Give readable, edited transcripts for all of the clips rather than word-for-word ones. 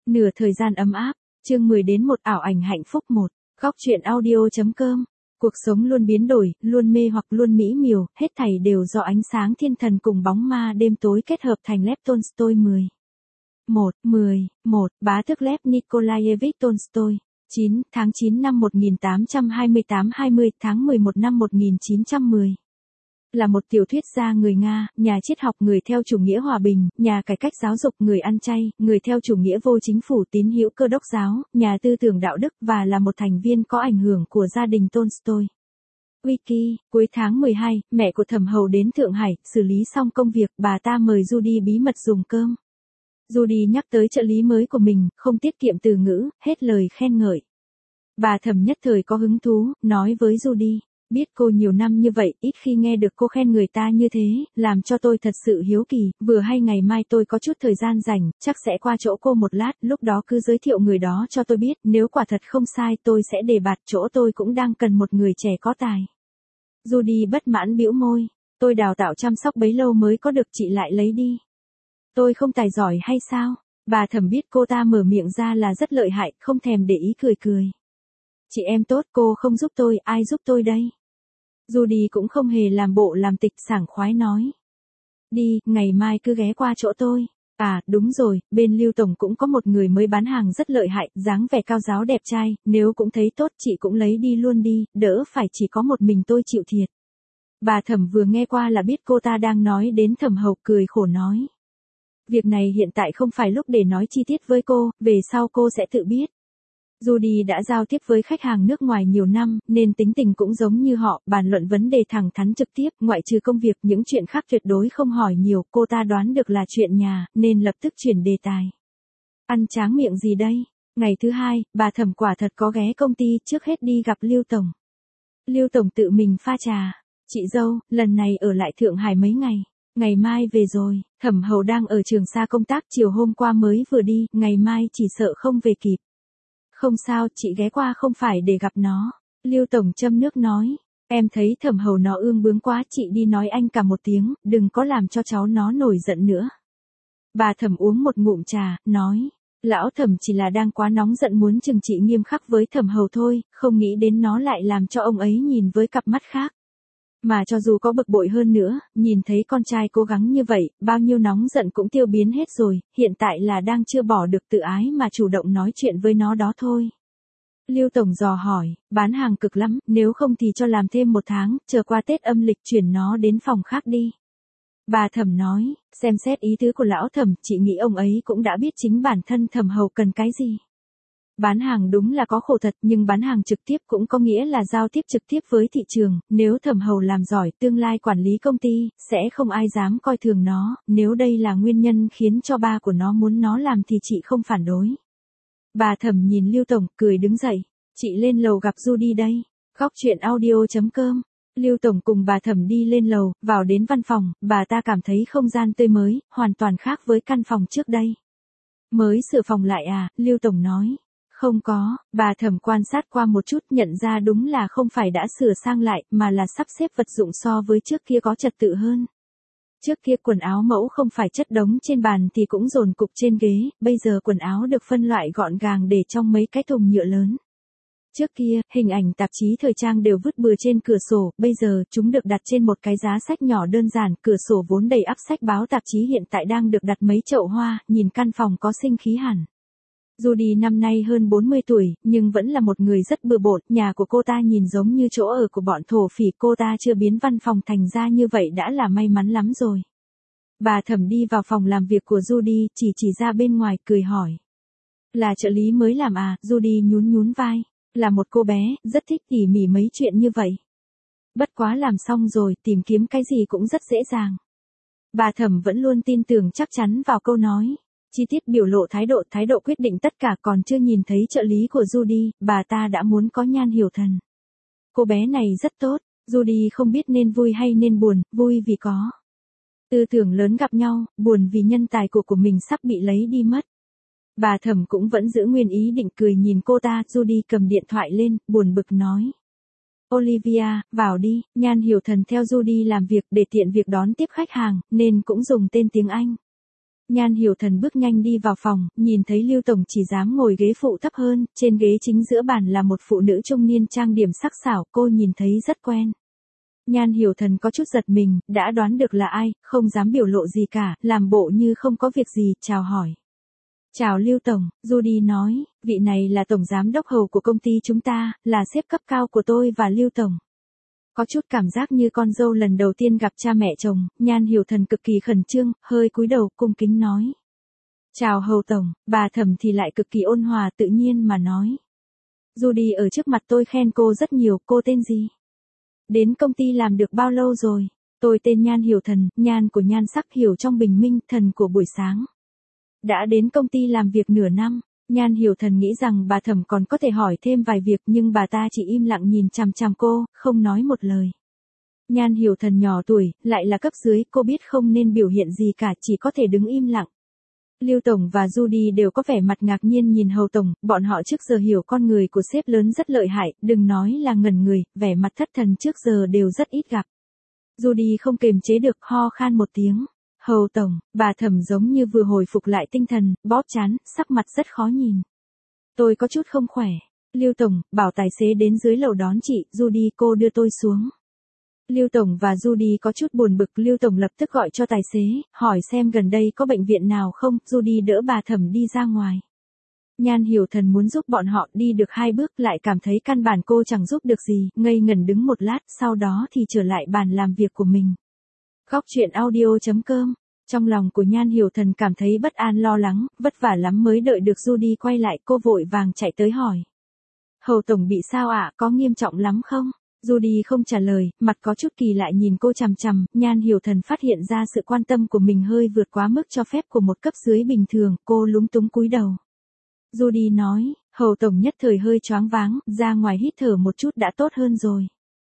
Nửa thời gian ấm áp, chương 10 đến 1 ảo ảnh hạnh phúc 1, góc truyện audio.com. Cuộc sống luôn biến đổi, luôn mê hoặc luôn mỹ miều, hết thảy đều do ánh sáng thiên thần cùng bóng ma đêm tối kết hợp thành Lev Tolstoy 10. 1. Bá tước Lev Nikolaevich Tolstoy. 9 tháng 9 năm 1828 20 tháng 11 năm 1910. Là một tiểu thuyết gia người Nga, nhà triết học người theo chủ nghĩa hòa bình, nhà cải cách giáo dục người ăn chay, người theo chủ nghĩa vô chính phủ tín hữu Cơ đốc giáo, nhà tư tưởng đạo đức và là một thành viên có ảnh hưởng của gia đình Tolstoy. Wiki, cuối tháng 12, mẹ của Thẩm Hầu đến Thượng Hải, xử lý xong công việc, bà ta mời Judy bí mật dùng cơm. Judy nhắc tới trợ lý mới của mình, không tiết kiệm từ ngữ, hết lời khen ngợi. Bà Thẩm nhất thời có hứng thú, nói với Judy. Biết cô nhiều năm như vậy, ít khi nghe được cô khen người ta như thế, làm cho tôi thật sự hiếu kỳ, vừa hay ngày mai tôi có chút thời gian rảnh, chắc sẽ qua chỗ cô một lát, lúc đó cứ giới thiệu người đó cho tôi biết, nếu quả thật không sai tôi sẽ đề bạt, chỗ tôi cũng đang cần một người trẻ có tài. Judy bất mãn bĩu môi, tôi đào tạo chăm sóc bấy lâu mới có được, chị lại lấy đi. Tôi không tài giỏi hay sao? Bà Thẩm biết cô ta mở miệng ra là rất lợi hại, không thèm để ý cười. Chị em tốt, cô không giúp tôi, ai giúp tôi đây? Judy cũng không hề làm bộ làm tịch, sảng khoái nói. Đi, ngày mai cứ ghé qua chỗ tôi. À, đúng rồi, bên Lưu Tổng cũng có một người mới bán hàng rất lợi hại, dáng vẻ cao ráo đẹp trai, nếu cũng thấy tốt chị cũng lấy đi luôn đi, đỡ phải chỉ có một mình tôi chịu thiệt. Bà Thẩm vừa nghe qua là biết cô ta đang nói đến Thẩm Hầu, cười khổ nói. Việc này hiện tại không phải lúc để nói chi tiết với cô, về sau cô sẽ tự biết. Judy đã giao tiếp với khách hàng nước ngoài nhiều năm, nên tính tình cũng giống như họ, bàn luận vấn đề thẳng thắn trực tiếp, ngoại trừ công việc, những chuyện khác tuyệt đối không hỏi nhiều, cô ta đoán được là chuyện nhà, nên lập tức chuyển đề tài. Ăn tráng miệng gì đây? Ngày thứ hai, bà Thẩm quả thật có ghé công ty, trước hết đi gặp Lưu Tổng. Lưu Tổng tự mình pha trà. Chị dâu, lần này ở lại Thượng Hải mấy ngày. Ngày mai về rồi, Thẩm Hầu đang ở Trường Sa công tác, chiều hôm qua mới vừa đi, ngày mai chỉ sợ không về kịp. Không sao, chị ghé qua không phải để gặp nó. Lưu Tổng châm nước nói. Em thấy Thẩm Hầu nó ương bướng quá, chị đi nói anh cả một tiếng, đừng có làm cho cháu nó nổi giận nữa. Bà Thẩm uống một ngụm trà, nói. Lão Thẩm chỉ là đang quá nóng giận muốn trừng trị nghiêm khắc với Thẩm Hầu thôi, không nghĩ đến nó lại làm cho ông ấy nhìn với cặp mắt khác. Mà cho dù có bực bội hơn nữa, nhìn thấy con trai cố gắng như vậy, bao nhiêu nóng giận cũng tiêu biến hết rồi, hiện tại là đang chưa bỏ được tự ái mà chủ động nói chuyện với nó đó thôi. Lưu Tổng dò hỏi, bán hàng cực lắm, nếu không thì cho làm thêm 1 tháng, chờ qua Tết âm lịch chuyển nó đến phòng khác đi. Bà Thẩm nói, xem xét ý tứ của lão Thẩm, chị nghĩ ông ấy cũng đã biết chính bản thân Thẩm Hầu cần cái gì. Bán hàng đúng là có khổ thật, nhưng bán hàng trực tiếp cũng có nghĩa là giao tiếp trực tiếp với thị trường, nếu Thẩm Hầu làm giỏi, tương lai quản lý công ty, sẽ không ai dám coi thường nó, nếu đây là nguyên nhân khiến cho ba của nó muốn nó làm thì chị không phản đối. Bà Thẩm nhìn Lưu Tổng, cười đứng dậy, chị lên lầu gặp Judy đây, góc truyện audio.com. Lưu Tổng cùng bà Thẩm đi lên lầu, vào đến văn phòng, bà ta cảm thấy không gian tươi mới, hoàn toàn khác với căn phòng trước đây. Mới sửa phòng lại à, Lưu Tổng nói. Không có, bà Thẩm quan sát qua một chút, nhận ra đúng là không phải đã sửa sang lại, mà là sắp xếp vật dụng so với trước kia có trật tự hơn. Trước kia quần áo mẫu không phải chất đống trên bàn thì cũng dồn cục trên ghế, bây giờ quần áo được phân loại gọn gàng để trong mấy cái thùng nhựa lớn. Trước kia, hình ảnh tạp chí thời trang đều vứt bừa trên cửa sổ, bây giờ chúng được đặt trên một cái giá sách nhỏ đơn giản, cửa sổ vốn đầy ắp sách báo tạp chí hiện tại đang được đặt mấy chậu hoa, nhìn căn phòng có sinh khí hẳn. Judy năm nay hơn 40 tuổi, nhưng vẫn là một người rất bừa bộn, nhà của cô ta nhìn giống như chỗ ở của bọn thổ phỉ, cô ta chưa biến văn phòng thành ra như vậy đã là may mắn lắm rồi. Bà Thẩm đi vào phòng làm việc của Judy, chỉ ra bên ngoài, cười hỏi. Là trợ lý mới làm à, Judy nhún vai, là một cô bé, rất thích tỉ mỉ mấy chuyện như vậy. Bất quá làm xong rồi, tìm kiếm cái gì cũng rất dễ dàng. Bà Thẩm vẫn luôn tin tưởng chắc chắn vào câu nói. Chi tiết biểu lộ thái độ quyết định tất cả, còn chưa nhìn thấy trợ lý của Judy, bà ta đã muốn có Nhan Hiểu Thần. Cô bé này rất tốt, Judy không biết nên vui hay nên buồn, vui vì có tư tưởng lớn gặp nhau, buồn vì nhân tài của mình sắp bị lấy đi mất. Bà Thẩm cũng vẫn giữ nguyên ý định, cười nhìn cô ta, Judy cầm điện thoại lên, buồn bực nói. Olivia, vào đi, Nhan Hiểu Thần theo Judy làm việc để tiện việc đón tiếp khách hàng, nên cũng dùng tên tiếng Anh. Nhan Hiểu Thần bước nhanh đi vào phòng, nhìn thấy Lưu Tổng chỉ dám ngồi ghế phụ thấp hơn, trên ghế chính giữa bàn là một phụ nữ trung niên trang điểm sắc sảo, cô nhìn thấy rất quen. Nhan Hiểu Thần có chút giật mình, đã đoán được là ai, không dám biểu lộ gì cả, làm bộ như không có việc gì, chào hỏi. Chào Lưu Tổng, Judy nói, vị này là Tổng Giám đốc Hầu của công ty chúng ta, là sếp cấp cao của tôi và Lưu Tổng. Có chút cảm giác như con dâu lần đầu tiên gặp cha mẹ chồng, Nhan Hiểu Thần cực kỳ khẩn trương, hơi cúi đầu cung kính nói. Chào Hầu Tổng, bà Thẩm thì lại cực kỳ ôn hòa tự nhiên mà nói. Judy ở trước mặt tôi khen cô rất nhiều, cô tên gì? Đến công ty làm được bao lâu rồi? Tôi tên Nhan Hiểu Thần, nhan của nhan sắc hiểu trong bình minh, thần của buổi sáng. Đã đến công ty làm việc nửa năm, Nhan Hiểu Thần nghĩ rằng bà Thẩm còn có thể hỏi thêm vài việc nhưng bà ta chỉ im lặng nhìn chằm chằm cô, không nói một lời. Nhan Hiểu Thần nhỏ tuổi, lại là cấp dưới, cô biết không nên biểu hiện gì cả, chỉ có thể đứng im lặng. Lưu Tổng và Judy đều có vẻ mặt ngạc nhiên nhìn Hầu Tổng, bọn họ trước giờ hiểu con người của sếp lớn rất lợi hại, đừng nói là ngẩn người, vẻ mặt thất thần trước giờ đều rất ít gặp. Judy không kềm chế được, ho khan một tiếng. Hầu Tổng, bà Thẩm giống như vừa hồi phục lại tinh thần, bóp trán, sắc mặt rất khó nhìn. Tôi có chút không khỏe. Lưu Tổng, bảo tài xế đến dưới lầu đón chị, Judy cô đưa tôi xuống. Lưu Tổng và Judy có chút buồn bực, Lưu Tổng lập tức gọi cho tài xế, hỏi xem gần đây có bệnh viện nào không, Judy đỡ bà Thẩm đi ra ngoài. Nhan Hiểu Thần muốn giúp bọn họ đi được 2 bước lại cảm thấy căn bản cô chẳng giúp được gì, ngây ngẩn đứng một lát, sau đó thì trở lại bàn làm việc của mình. Góc truyện audio.com. Trong lòng của Nhan Hiểu Thần cảm thấy bất an lo lắng, vất vả lắm mới đợi được Judy quay lại, cô vội vàng chạy tới hỏi. Hầu Tổng bị sao ạ, có nghiêm trọng lắm không? Judy không trả lời, mặt có chút kỳ lạ nhìn cô chằm chằm, Nhan Hiểu Thần phát hiện ra sự quan tâm của mình hơi vượt quá mức cho phép của một cấp dưới bình thường, cô lúng túng cúi đầu. Judy nói, Hầu Tổng nhất thời hơi choáng váng, ra ngoài hít thở một chút đã tốt hơn rồi.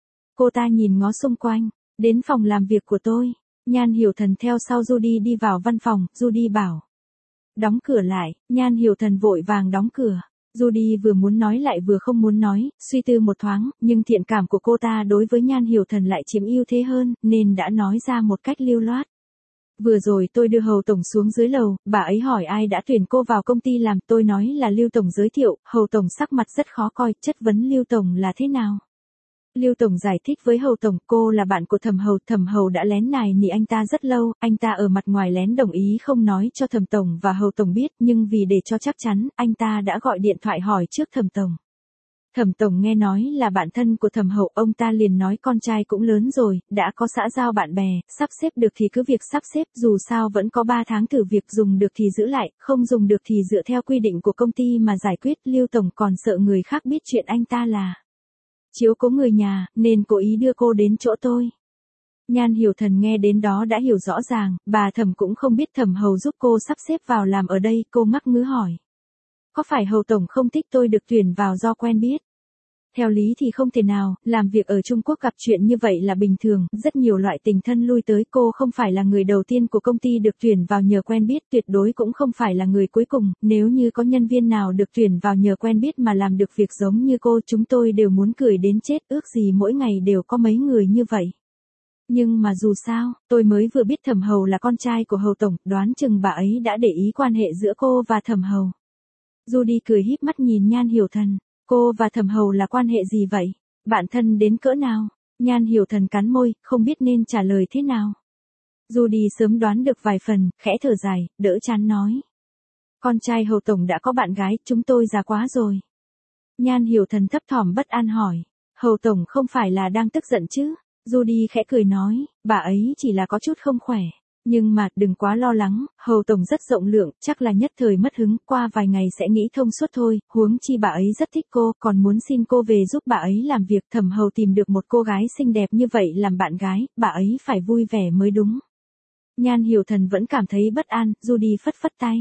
Cô ta nhìn ngó xung quanh, đến phòng làm việc của tôi. Nhan Hiểu Thần theo sau Judy đi vào văn phòng, Judy bảo. Đóng cửa lại, Nhan Hiểu Thần vội vàng đóng cửa. Judy vừa muốn nói lại vừa không muốn nói, suy tư một thoáng, nhưng thiện cảm của cô ta đối với Nhan Hiểu Thần lại chiếm ưu thế hơn, nên đã nói ra một cách lưu loát. Vừa rồi tôi đưa Hầu Tổng xuống dưới lầu, bà ấy hỏi ai đã tuyển cô vào công ty làm, tôi nói là Lưu Tổng giới thiệu, Hầu Tổng sắc mặt rất khó coi, chất vấn Lưu Tổng là thế nào. Lưu Tổng giải thích với Hầu Tổng, cô là bạn của Thẩm Hầu đã lén nài nỉ anh ta rất lâu, anh ta ở mặt ngoài lén đồng ý không nói cho Thẩm Tổng và Hầu Tổng biết, nhưng vì để cho chắc chắn, anh ta đã gọi điện thoại hỏi trước Thẩm Tổng. Thẩm Tổng nghe nói là bạn thân của Thẩm Hầu, ông ta liền nói con trai cũng lớn rồi, đã có xã giao bạn bè, sắp xếp được thì cứ việc sắp xếp, dù sao vẫn có 3 tháng thử việc, dùng được thì giữ lại, không dùng được thì dựa theo quy định của công ty mà giải quyết. Lưu Tổng còn sợ người khác biết chuyện anh ta là chiếu cố người nhà, nên cố ý đưa cô đến chỗ tôi. Nhan Hiểu Thần nghe đến đó đã hiểu rõ ràng, bà Thẩm cũng không biết Thẩm Hầu giúp cô sắp xếp vào làm ở đây, cô ngắc ngứ hỏi. Có phải Hầu Tổng không thích tôi được tuyển vào do quen biết? Theo lý thì không thể nào, làm việc ở Trung Quốc gặp chuyện như vậy là bình thường, rất nhiều loại tình thân lui tới, cô không phải là người đầu tiên của công ty được tuyển vào nhờ quen biết, tuyệt đối cũng không phải là người cuối cùng, nếu như có nhân viên nào được tuyển vào nhờ quen biết mà làm được việc giống như cô, chúng tôi đều muốn cười đến chết, ước gì mỗi ngày đều có mấy người như vậy. Nhưng mà dù sao, tôi mới vừa biết Thẩm Hầu là con trai của Hầu Tổng, đoán chừng bà ấy đã để ý quan hệ giữa cô và Thẩm Hầu. Judy cười híp mắt nhìn Nhan Hiểu Thần. Cô và Thẩm Hầu là quan hệ gì vậy? Bạn thân đến cỡ nào? Nhan Hiểu Thần cắn môi, không biết nên trả lời thế nào. Judy sớm đoán được vài phần, khẽ thở dài, đỡ chán nói. Con trai Hầu Tổng đã có bạn gái, chúng tôi già quá rồi. Nhan Hiểu Thần thấp thỏm bất an hỏi. Hầu Tổng không phải là đang tức giận chứ? Judy khẽ cười nói, bà ấy chỉ là có chút không khỏe. Nhưng mà, đừng quá lo lắng, Hầu Tổng rất rộng lượng, chắc là nhất thời mất hứng, qua vài ngày sẽ nghĩ thông suốt thôi, huống chi bà ấy rất thích cô, còn muốn xin cô về giúp bà ấy làm việc. Thẩm Hầu tìm được một cô gái xinh đẹp như vậy làm bạn gái, bà ấy phải vui vẻ mới đúng. Nhan Hiểu Thần vẫn cảm thấy bất an, Judy phất phất tay.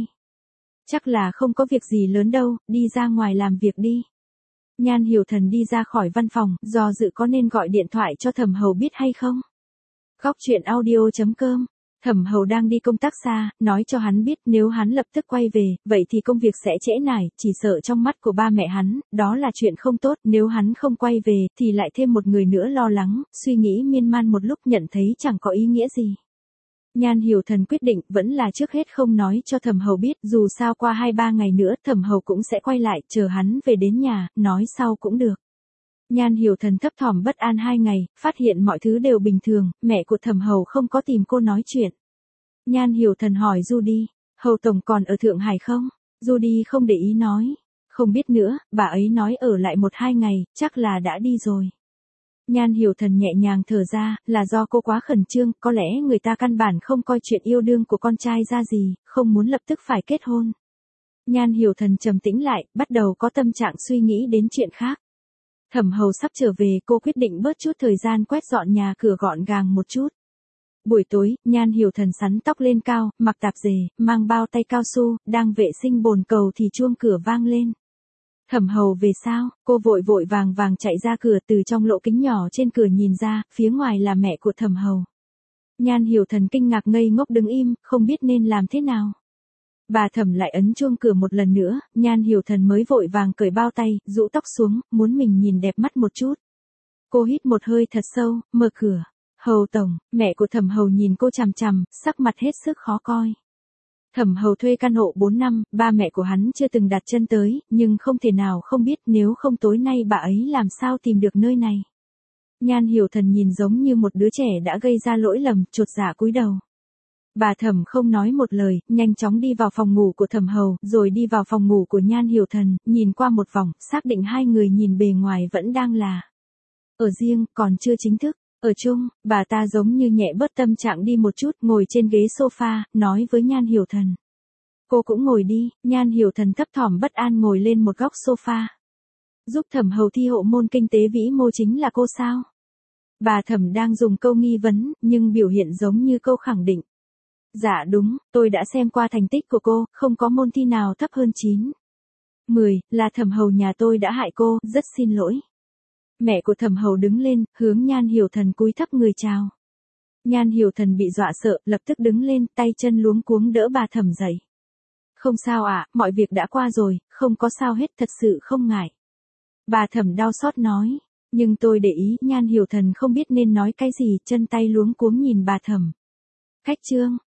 Chắc là không có việc gì lớn đâu, đi ra ngoài làm việc đi. Nhan Hiểu Thần đi ra khỏi văn phòng, do dự có nên gọi điện thoại cho Thẩm Hầu biết hay không. Góc truyện audio.com. Thẩm Hầu đang đi công tác xa, nói cho hắn biết nếu hắn lập tức quay về, vậy thì công việc sẽ trễ nải, chỉ sợ trong mắt của ba mẹ hắn, đó là chuyện không tốt, nếu hắn không quay về, thì lại thêm một người nữa lo lắng, suy nghĩ miên man một lúc nhận thấy chẳng có ý nghĩa gì. Nhan Hiểu Thần quyết định vẫn là trước hết không nói cho Thẩm Hầu biết, dù sao qua 2-3 ngày nữa Thẩm Hầu cũng sẽ quay lại, chờ hắn về đến nhà, nói sau cũng được. Nhan Hiểu Thần thấp thỏm bất an 2 ngày, phát hiện mọi thứ đều bình thường, mẹ của Thẩm Hầu không có tìm cô nói chuyện. Nhan Hiểu Thần hỏi Judy, Hầu Tổng còn ở Thượng Hải không? Judy không để ý nói, không biết nữa, bà ấy nói ở lại 1-2 ngày, chắc là đã đi rồi. Nhan Hiểu Thần nhẹ nhàng thở ra, là do cô quá khẩn trương, có lẽ người ta căn bản không coi chuyện yêu đương của con trai ra gì, không muốn lập tức phải kết hôn. Nhan Hiểu Thần trầm tĩnh lại, bắt đầu có tâm trạng suy nghĩ đến chuyện khác. Thẩm Hầu sắp trở về, cô quyết định bớt chút thời gian quét dọn nhà cửa gọn gàng một chút. Buổi tối, Nhan Hiểu Thần sắn tóc lên cao, mặc tạp dề, mang bao tay cao su, đang vệ sinh bồn cầu thì chuông cửa vang lên. Thẩm Hầu về sao? Cô vội vội vàng vàng chạy ra cửa, từ trong lỗ kính nhỏ trên cửa nhìn ra, phía ngoài là mẹ của Thẩm Hầu. Nhan Hiểu Thần kinh ngạc ngây ngốc đứng im, không biết nên làm thế nào. Bà Thẩm lại ấn chuông cửa một lần nữa, Nhan Hiểu Thần mới vội vàng cởi bao tay, rũ tóc xuống, muốn mình nhìn đẹp mắt một chút. Cô hít một hơi thật sâu, mở cửa. Hầu Tổng, mẹ của Thẩm Hầu nhìn cô chằm chằm, sắc mặt hết sức khó coi. Thẩm Hầu thuê căn hộ 4 năm, ba mẹ của hắn chưa từng đặt chân tới, nhưng không thể nào không biết, nếu không tối nay bà ấy làm sao tìm được nơi này. Nhan Hiểu Thần nhìn giống như một đứa trẻ đã gây ra lỗi lầm, chột dạ cúi đầu. Bà Thẩm không nói một lời, nhanh chóng đi vào phòng ngủ của Thẩm Hầu, rồi đi vào phòng ngủ của Nhan Hiểu Thần, nhìn qua một vòng, xác định hai người nhìn bề ngoài vẫn đang là ở riêng, còn chưa chính thức ở chung. Bà ta giống như nhẹ bớt tâm trạng đi một chút, ngồi trên ghế sofa, nói với Nhan Hiểu Thần. Cô cũng ngồi đi. Nhan Hiểu Thần thấp thỏm bất an ngồi lên một góc sofa. Giúp Thẩm Hầu thi hộ môn kinh tế vĩ mô chính là cô sao? Bà Thẩm đang dùng câu nghi vấn, nhưng biểu hiện giống như câu khẳng định. Dạ đúng, tôi đã xem qua thành tích của cô, không có môn thi nào thấp hơn 9. 10, là Thẩm Hầu nhà tôi đã hại cô, rất xin lỗi. Mẹ của Thẩm Hầu đứng lên, hướng Nhan Hiểu Thần cúi thấp người chào. Nhan Hiểu Thần bị dọa sợ, lập tức đứng lên, tay chân luống cuống đỡ bà Thẩm dậy. Không sao ạ, mọi việc đã qua rồi, không có sao hết, thật sự không ngại. Bà Thẩm đau xót nói, nhưng tôi để ý. Nhan Hiểu Thần không biết nên nói cái gì, chân tay luống cuống nhìn bà Thẩm. Cách chương